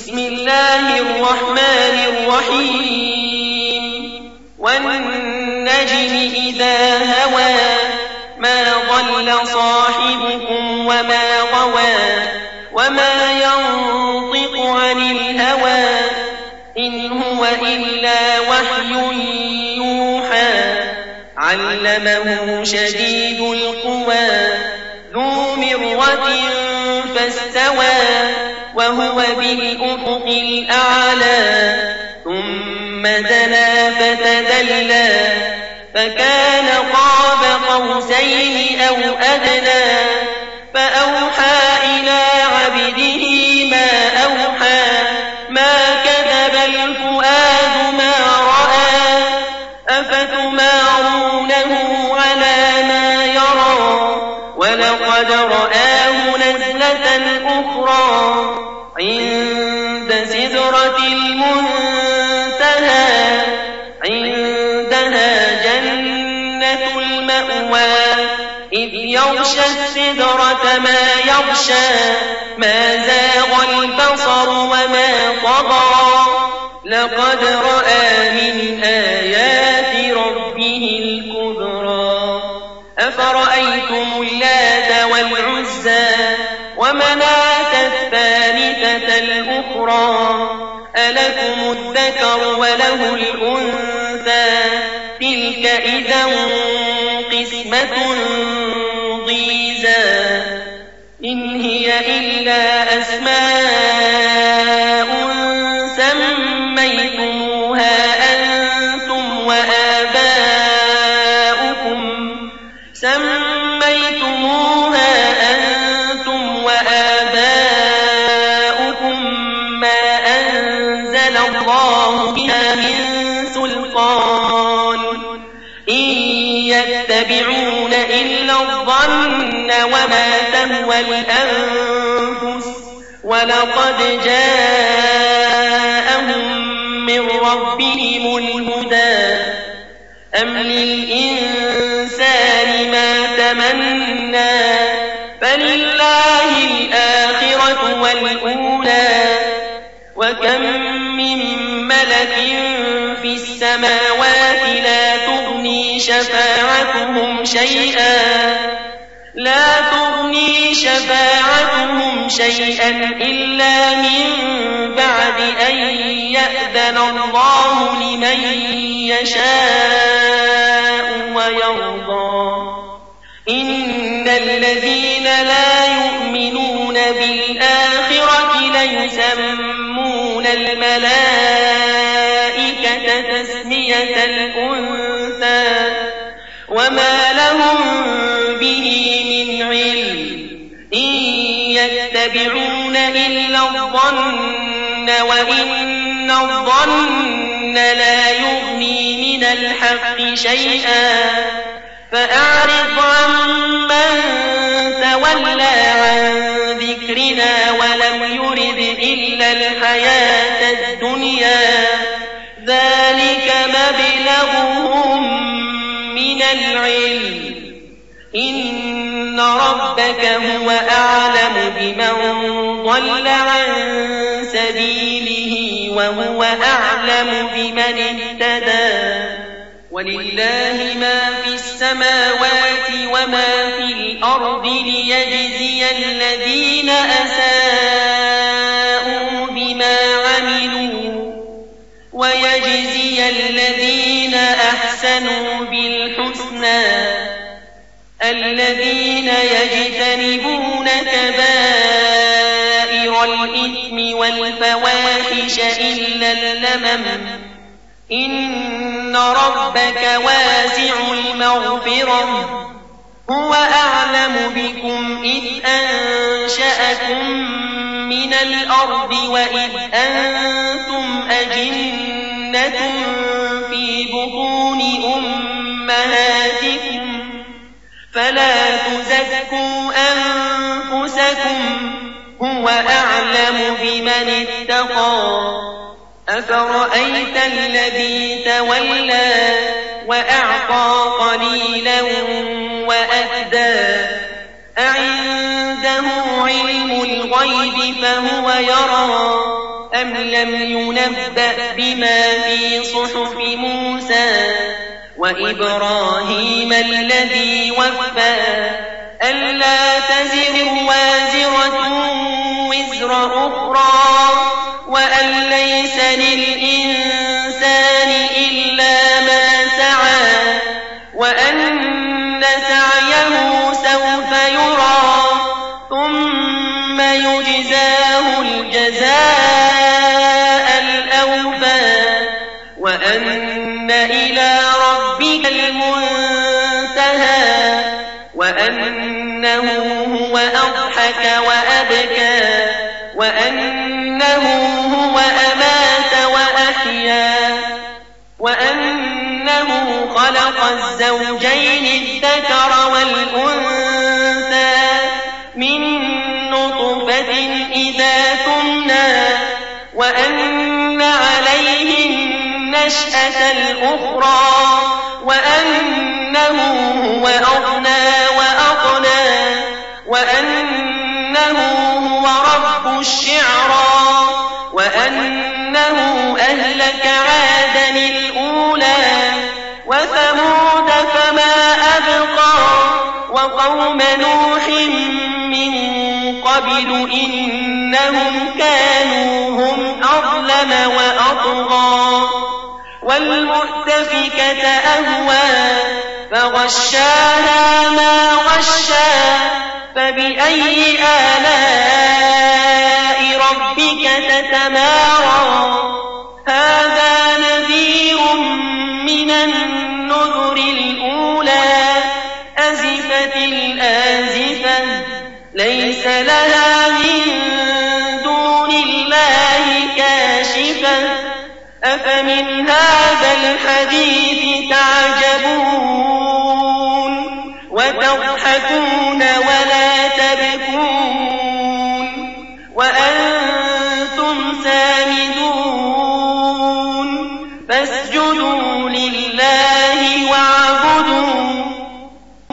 بسم الله الرحمن الرحيم والنجم إذا هوى ما ضل صاحبكم وما غوى وما ينطق عن الهوى إن هو إلا وحي يوحى علمه شديد القوى ذو مرة فاستوى وهو بالأفق الأعلى ثم دنا فتدلى فكان قاب قوسين أو أدنى فأوحى إلى عبده ما أوحى ما كذب الفؤاد ما رأى أفتمارونه على ما يرى ولقد رآه نزلة أخرى عند سدرة المنتهى عندها جنة المأوى إذ يغشى السدرة ما يغشى ما زاغ البصر وما طغى لقد رأى من آيات ربه الكبرى أفرأيتم اللات والعزى ومناة الثالثة الأخرى ألكم الذكر وله الأنثى تلك إذا قسمة ضيزى إن هي إلا أسماء سميتموها أنتم وآباؤكم ما أنزل الله بها من سلطان إن يتبعون إلا الظن وما تهوى الأنفس ولقد جاءهم من ربهم الهدى أم للإنسان ما تمنى فلله الآخرة والأولى وكم من ملك في السماوات لا تغني شفاعتهم شيئا إلا من بعد أن يأذن الله لمن يشاء ويرضى إن الذين لا يؤمنون بالآخرة ليسمون الملائكة تسمية الأنثى وما لهم به من علم إن يتبعون إلا الظن وإن الظن لا يغني من الحق شيئا فأعرض عمن تولى عن ذكرنا ولم يرد إلا الحياة الدنيا ذلك مبلغهم من العلم إن ربك هو أعلم بمن ضل عن سبيله وهو أعلم بمن اهتدى ولله ما في السماوات وما في الأرض ليجزي الذين أساءوا بما عملوا ويجزي الذين أحسنوا بالحسنى الذين يجتنبون كبائر الإثم والفواحش إلا اللمم إن ربك واسع المغفرة هو أعلم بكم إذ أنشأكم من الأرض وإذ أنتم أجنة في بطون أمهاتكم فلا تزكوا أنفسكم هو أعلم بمن اتقى أفرأيت الذي تولى وأعطى قليلا وأهدى أعنده علم الغيب فهو يرى أم لم ينبأ بما في صحف موسى وإبراهيم الذي وفى ألا تزر وازرة وزر أخرى وأن ليس للإنسان إلا ما سعى وأن سعيه سوف يرى ثم يجزاه الجزاء الأوفى وأن إلى ربك المنتهى وأنه هو أضحك وأبكى وأنه هو أمات وأحيا وأنه خلق الزوجين الذكر والأنثى من نطفة إذا تمنى وأن عليه النشأة الأخرى وأنه هو أغنى وأقنى وأنه هو رب الشعرى وأنه أهلك عادا الأولى وثمود فما أبقى وقوم نوح من قبل إنهم كانوا هم أظلم وأطغى والمؤتفكة أهوى فغشاها ما غشى فبأي آلاء ربك تتمارى هذا نذير من النذر الأولى أزفت الآزفة ليس لها من دون الله كاشفة أفمن هذا الحديث تعجبون وتضحكون ولا تبكون وأنتم سامدون فاسجدوا